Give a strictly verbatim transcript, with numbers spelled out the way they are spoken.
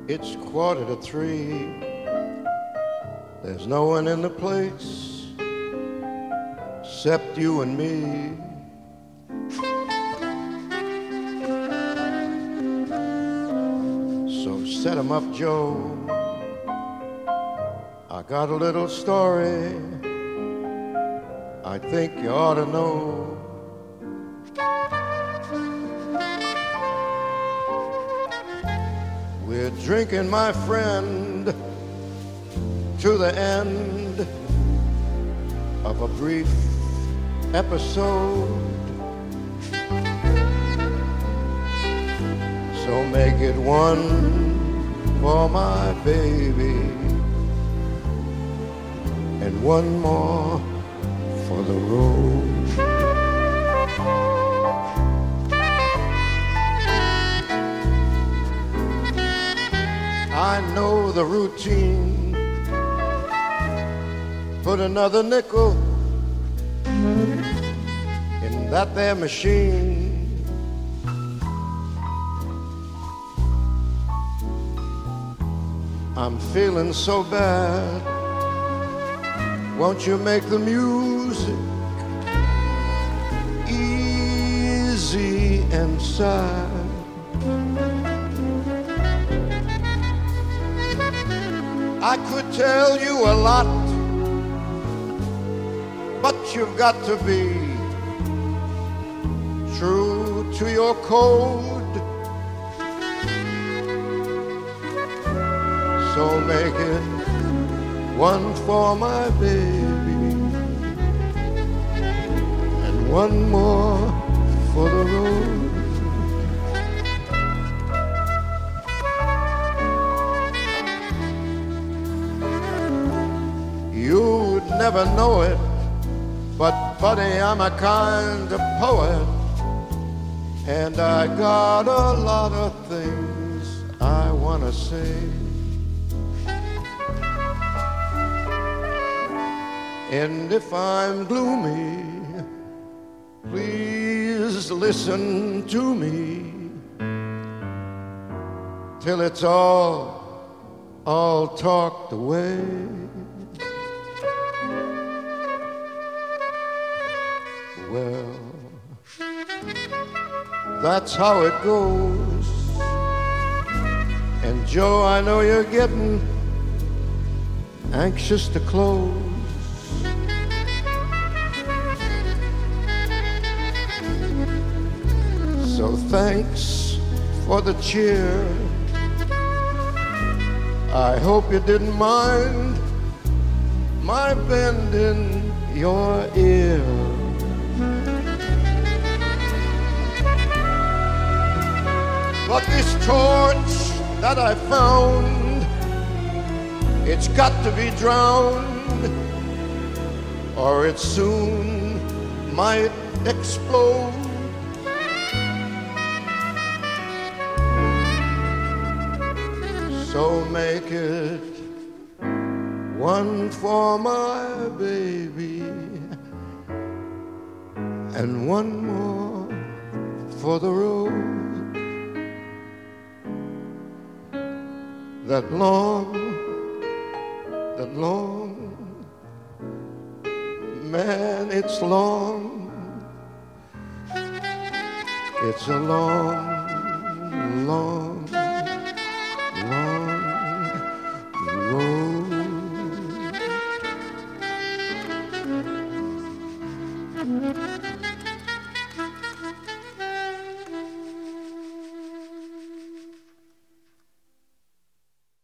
It's quarter to three. There's no one in the place except you and me. So set 'em up, Joe. I got a little story I think you ought to know. We're drinking, my friend, to the end of a brief episode. So make it one for my baby and one more for the road. I know the routine. Put another nickel in that there machine. I'm feeling so bad. Won't you make the music easy and sad? I could tell you a lot, but you've got to be true to your code. So make it one for my baby and one more for the road. You'd never know it, but buddy, I'm a kind of poet, and I got a lot of things I wanna say. And if I'm gloomy, please listen to me till it's all, all talked away. Well, that's how it goes. And Joe, I know you're getting anxious to close. So thanks for the cheer. I hope you didn't mind my bending your ear. But this torch that I found, it's got to be drowned, or it soon might explode. So make it one for my baby and one more for the road. That long, that long, man, it's long. It's a long, long, long road.